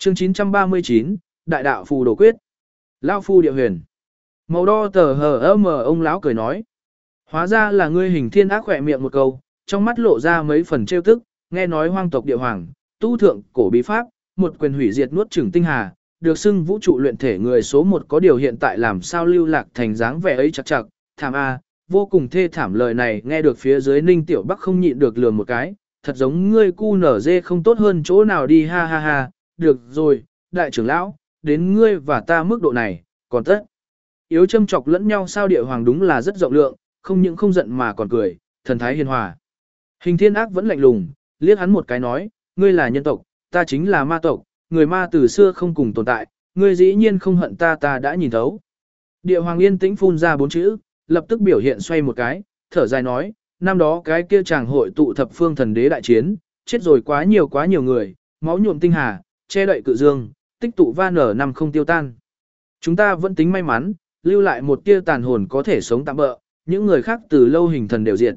Chương 939, Đại đạo phù đồ quyết. Lão phu địa huyền. Màu đo tờ hờ mờ ông lão cười nói. Hóa ra là ngươi Hình Thiên Ác khỏe miệng một câu, trong mắt lộ ra mấy phần trêu tức, nghe nói hoang tộc địa hoàng, tu thượng cổ bí pháp, một quyền hủy diệt nuốt chửng tinh hà, được xưng vũ trụ luyện thể người số một, có điều hiện tại làm sao lưu lạc thành dáng vẻ ấy chặt chặt, thảm a, vô cùng thê thảm. Lời này nghe được phía dưới Ninh Tiểu Bắc không nhịn được lườm một cái, thật giống ngươi cu nở dê không tốt hơn chỗ nào đi, ha ha ha, được rồi, đại trưởng lão, đến ngươi và ta mức độ này, còn tất. Yếu châm chọc lẫn nhau sao? Địa hoàng đúng là rất rộng lượng, không những không giận mà còn cười, thần thái hiền hòa. Hình Thiên Ác vẫn lạnh lùng, liếc hắn một cái nói, ngươi là nhân tộc, ta chính là ma tộc, người ma từ xưa không cùng tồn tại, ngươi dĩ nhiên không hận ta, ta đã nhìn thấu. Địa hoàng yên tĩnh phun ra 4 chữ, lập tức biểu hiện xoay một cái, thở dài nói, năm đó cái kia chàng hội tụ thập phương thần đế đại chiến, chết rồi quá nhiều người, máu nhuộm tinh hà, che đậy cự dương, tích tụ va nở năm không tiêu tan. Chúng ta vẫn tính may mắn, lưu lại một tia tàn hồn có thể sống tạm bỡ, những người khác từ lâu hình thần đều diệt.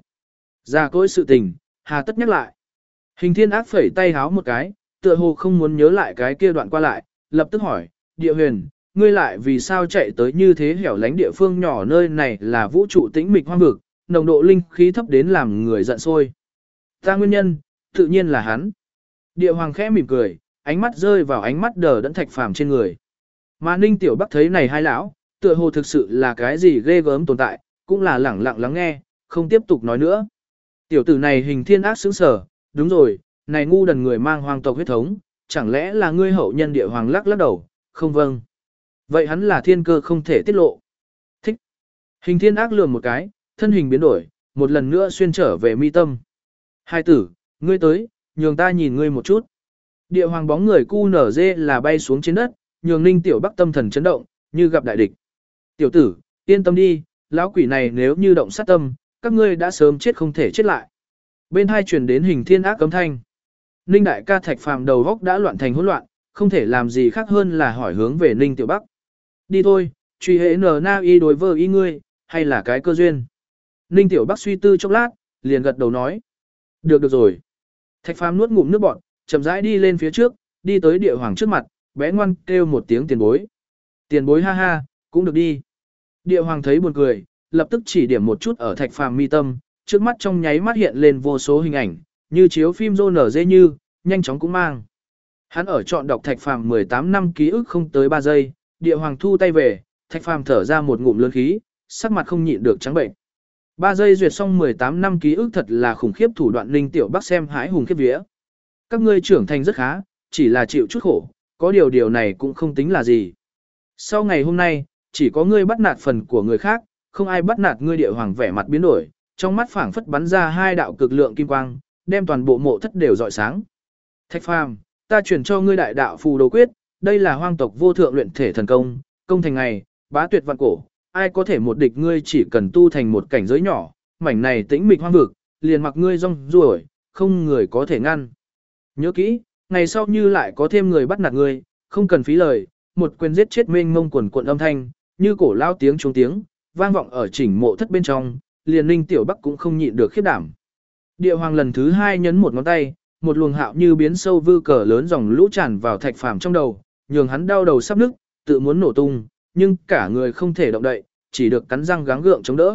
Ra cối sự tình, hà tất nhắc lại. Hình Thiên Ác phẩy tay háo một cái, tựa hồ không muốn nhớ lại cái kia đoạn qua lại, lập tức hỏi, Địa huyền, ngươi lại vì sao chạy tới như thế hẻo lánh địa phương nhỏ? Nơi này là vũ trụ tĩnh mịch hoang vực, nồng độ linh khí thấp đến làm người giận sôi. Ta nguyên nhân, tự nhiên là hắn. Địa hoàng khẽ mỉm cười, ánh mắt rơi vào ánh mắt đờ đẫn Thạch Phàm trên người. Mà Ninh Tiểu Bắc thấy này hai lão, tựa hồ thực sự là cái gì ghê gớm tồn tại, cũng là lẳng lặng lắng nghe, không tiếp tục nói nữa. Tiểu tử này Hình Thiên Ác sững sờ, đúng rồi, này ngu đần người mang hoàng tộc huyết thống, chẳng lẽ là ngươi hậu nhân? Địa hoàng lắc đầu, không vâng. Vậy hắn là thiên cơ không thể tiết lộ. Thích. Hình Thiên Ác lườm một cái, thân hình biến đổi, một lần nữa xuyên trở về mi tâm. Hai tử, ngươi tới, nhường ta nhìn ngươi một chút. Địa hoàng bóng người cu nở dê là bay xuống trên đất, nhường Ninh Tiểu Bắc tâm thần chấn động, như gặp đại địch. Tiểu tử, yên tâm đi, lão quỷ này nếu như động sát tâm, các ngươi đã sớm chết không thể chết lại. Bên hai truyền đến Hình Thiên Ác cấm thanh. Ninh đại ca Thạch Phàm đầu góc đã loạn thành hỗn loạn, không thể làm gì khác hơn là hỏi hướng về Ninh Tiểu Bắc. Đi thôi, truy hệ na y đối với y ngươi, hay là cái cơ duyên. Ninh Tiểu Bắc suy tư chốc lát, liền gật đầu nói. Được rồi. Thạch Phàm nuốt ngụm nước bọt, chậm rãi đi lên phía trước, đi tới địa hoàng trước mặt, bé ngoan kêu một tiếng tiền bối. Tiền bối ha ha, cũng được đi. Địa hoàng thấy buồn cười, lập tức chỉ điểm một chút ở Thạch Phàm mi tâm, trước mắt trong nháy mắt hiện lên vô số hình ảnh, như chiếu phim rô nở dê như, nhanh chóng cũng mang. Hắn ở chọn đọc Thạch Phàm 18 năm ký ức không tới 3 giây, địa hoàng thu tay về, Thạch Phàm thở ra một ngụm lớn khí, sắc mặt không nhịn được trắng bệnh. 3 giây duyệt xong 18 năm ký ức, thật là khủng khiếp thủ đoạn. Ninh Tiểu Bắc xem hãi hùng khiếp vía. Các ngươi trưởng thành rất khá, chỉ là chịu chút khổ, có điều này cũng không tính là gì. Sau ngày hôm nay, chỉ có ngươi bắt nạt phần của người khác, không ai bắt nạt ngươi. Địa hoàng vẻ mặt biến đổi, trong mắt phảng phất bắn ra 2 đạo cực lượng kim quang, đem toàn bộ mộ thất đều rọi sáng. Thạch Phàm, ta truyền cho ngươi đại đạo phù đồ quyết, đây là hoang tộc vô thượng luyện thể thần công, công thành ngày, bá tuyệt vạn cổ, ai có thể một địch ngươi? Chỉ cần tu thành một cảnh giới nhỏ, mảnh này tĩnh mịch hoang vực, liền mặc ngươi rong ruổi, không người có thể ngăn. Nhớ kỹ, ngày sau như lại có thêm người bắt nạt ngươi, không cần phí lời, một quyền giết chết mênh mông quần quần âm thanh, như cổ lao tiếng trống tiếng, vang vọng ở chỉnh mộ thất bên trong, liền Ninh Tiểu Bắc cũng không nhịn được khiếp đảm. Địa hoàng lần thứ 2 nhấn một ngón tay, một luồng hạo như biến sâu vư cờ lớn dòng lũ tràn vào Thạch Phàm trong đầu, nhường hắn đau đầu sắp nức, tự muốn nổ tung, nhưng cả người không thể động đậy, chỉ được cắn răng gắng gượng chống đỡ.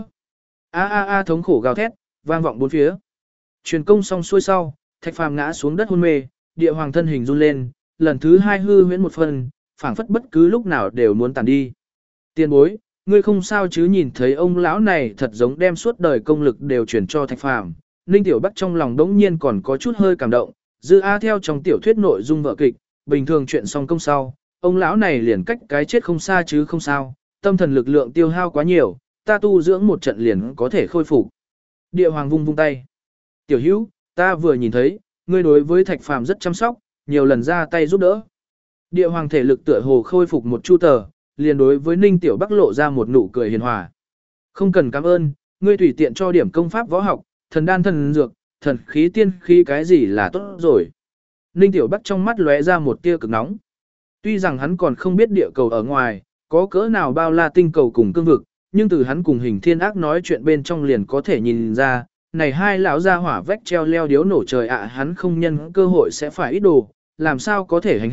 A thống khổ gào thét, vang vọng bốn phía. Truyền công xong xuôi sau, Thạch Phàm ngã xuống đất hôn mê, địa hoàng thân hình run lên, lần thứ 2 hư huyễn một phần, phảng phất bất cứ lúc nào đều muốn tàn đi. Tiền bối, ngươi không sao chứ? Nhìn thấy ông lão này thật giống đem suốt đời công lực đều chuyển cho Thạch Phàm, Ninh Tiểu Bắc trong lòng đống nhiên còn có chút hơi cảm động. Dư A theo trong tiểu thuyết nội dung vở kịch, bình thường chuyện xong công sau, ông lão này liền cách cái chết không xa chứ không sao, tâm thần lực lượng tiêu hao quá nhiều, ta tu dưỡng một trận liền có thể khôi phục. Địa hoàng vung vung tay. Tiểu hữu, ta vừa nhìn thấy, ngươi đối với Thạch Phàm rất chăm sóc, nhiều lần ra tay giúp đỡ. Địa hoàng thể lực tựa hồ khôi phục một chu tờ, liền đối với Ninh Tiểu Bắc lộ ra một nụ cười hiền hòa. Không cần cảm ơn, ngươi tùy tiện cho điểm công pháp võ học, thần đan thần dược, thần khí tiên khí cái gì là tốt rồi. Ninh Tiểu Bắc trong mắt lóe ra một tia cực nóng. Tuy rằng hắn còn không biết địa cầu ở ngoài, có cỡ nào bao la tinh cầu cùng cương vực, nhưng từ hắn cùng Hình Thiên Ác nói chuyện bên trong liền có thể nhìn ra, này hai lão gia hỏa vách treo leo điếu nổ trời ạ, hắn không nhân cơ hội sẽ phải ít đồ, làm sao có thể hành hít,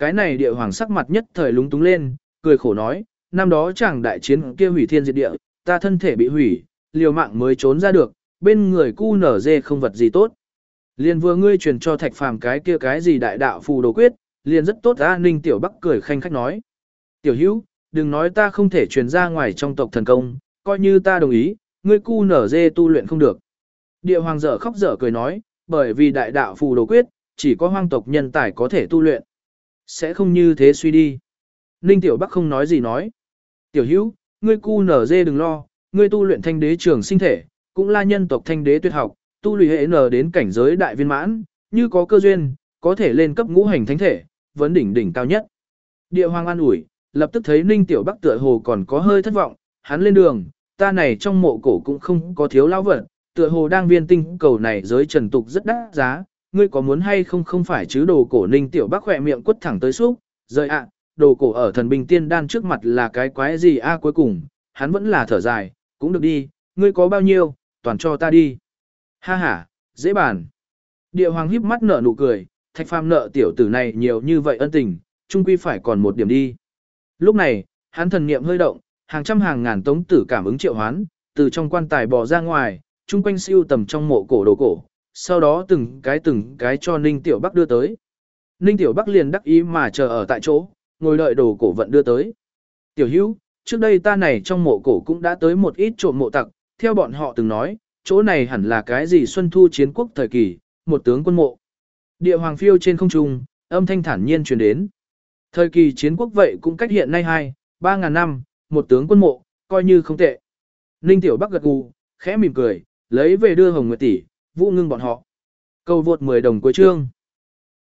Cái này địa hoàng sắc mặt nhất thời lúng túng lên, cười khổ nói, năm đó chàng đại chiến kia hủy thiên diệt địa, ta thân thể bị hủy, liều mạng mới trốn ra được, bên người cu nở dê không vật gì tốt. Liền vừa ngươi truyền cho Thạch Phàm cái kia cái gì đại đạo phù đồ quyết, liền rất tốt. Ninh Tiểu Bắc cười khanh khách nói. Tiểu hữu, đừng nói ta không thể truyền ra ngoài trong tộc thần công, coi như ta đồng ý, ngươi cu nở dê tu luyện không được. Địa hoàng dở khóc dở cười nói, bởi vì đại đạo phù đồ quyết, chỉ có hoang tộc nhân tài có thể tu luyện. Sẽ không như thế suy đi. Ninh Tiểu Bắc không nói gì nói. Tiểu hữu, ngươi cu nở dê đừng lo, ngươi tu luyện thanh đế trường sinh thể, cũng là nhân tộc thanh đế tuyệt học, tu luyện hệ n đến cảnh giới đại viên mãn, như có cơ duyên, có thể lên cấp ngũ hành thánh thể, vấn đỉnh đỉnh cao nhất. Địa hoàng an ủi, lập tức thấy Ninh Tiểu Bắc tựa hồ còn có hơi thất vọng, hắn lên đường, ta này trong mộ cổ cũng không có thiếu lão vật, tựa hồ đang viên tinh cầu này giới trần tục rất đắt giá, ngươi có muốn hay không không phải chứ. Đồ cổ Ninh Tiểu Bắc khỏe miệng quất thẳng tới xúc, rời ạ, đồ cổ ở thần binh tiên đan trước mặt là cái quái gì a. Cuối cùng, hắn vẫn là thở dài, cũng được đi, ngươi có bao nhiêu, toàn cho ta đi. Ha ha, dễ bàn. Địa hoàng híp mắt nở nụ cười, Thạch Phàm nợ tiểu tử này nhiều như vậy ân tình, chung quy phải còn một điểm đi. Lúc này, hắn thần niệm hơi động, hàng trăm hàng ngàn tống tử cảm ứng triệu hoán, từ trong quan tài bò ra ngoài, chung quanh siêu tầm trong mộ cổ đồ cổ, sau đó từng cái cho Ninh Tiểu Bắc đưa tới. Ninh Tiểu Bắc liền đắc ý mà chờ ở tại chỗ, ngồi đợi đồ cổ vận đưa tới. Tiểu hữu, trước đây ta này trong mộ cổ cũng đã tới một ít trộm mộ tặc, theo bọn họ từng nói, chỗ này hẳn là cái gì xuân thu chiến quốc thời kỳ, một tướng quân mộ. Địa hoàng phiêu trên không trung, âm thanh thản nhiên truyền đến. Thời kỳ chiến quốc vậy cũng cách hiện nay 2-3 ngàn năm, một tướng quân mộ, coi như không tệ. Ninh Tiểu Bắc gật gù, khẽ mỉm cười, lấy về đưa Hồng Nguyệt tỷ, Vũ Ngưng bọn họ. Cầu vượt 10 đồng cuối chương.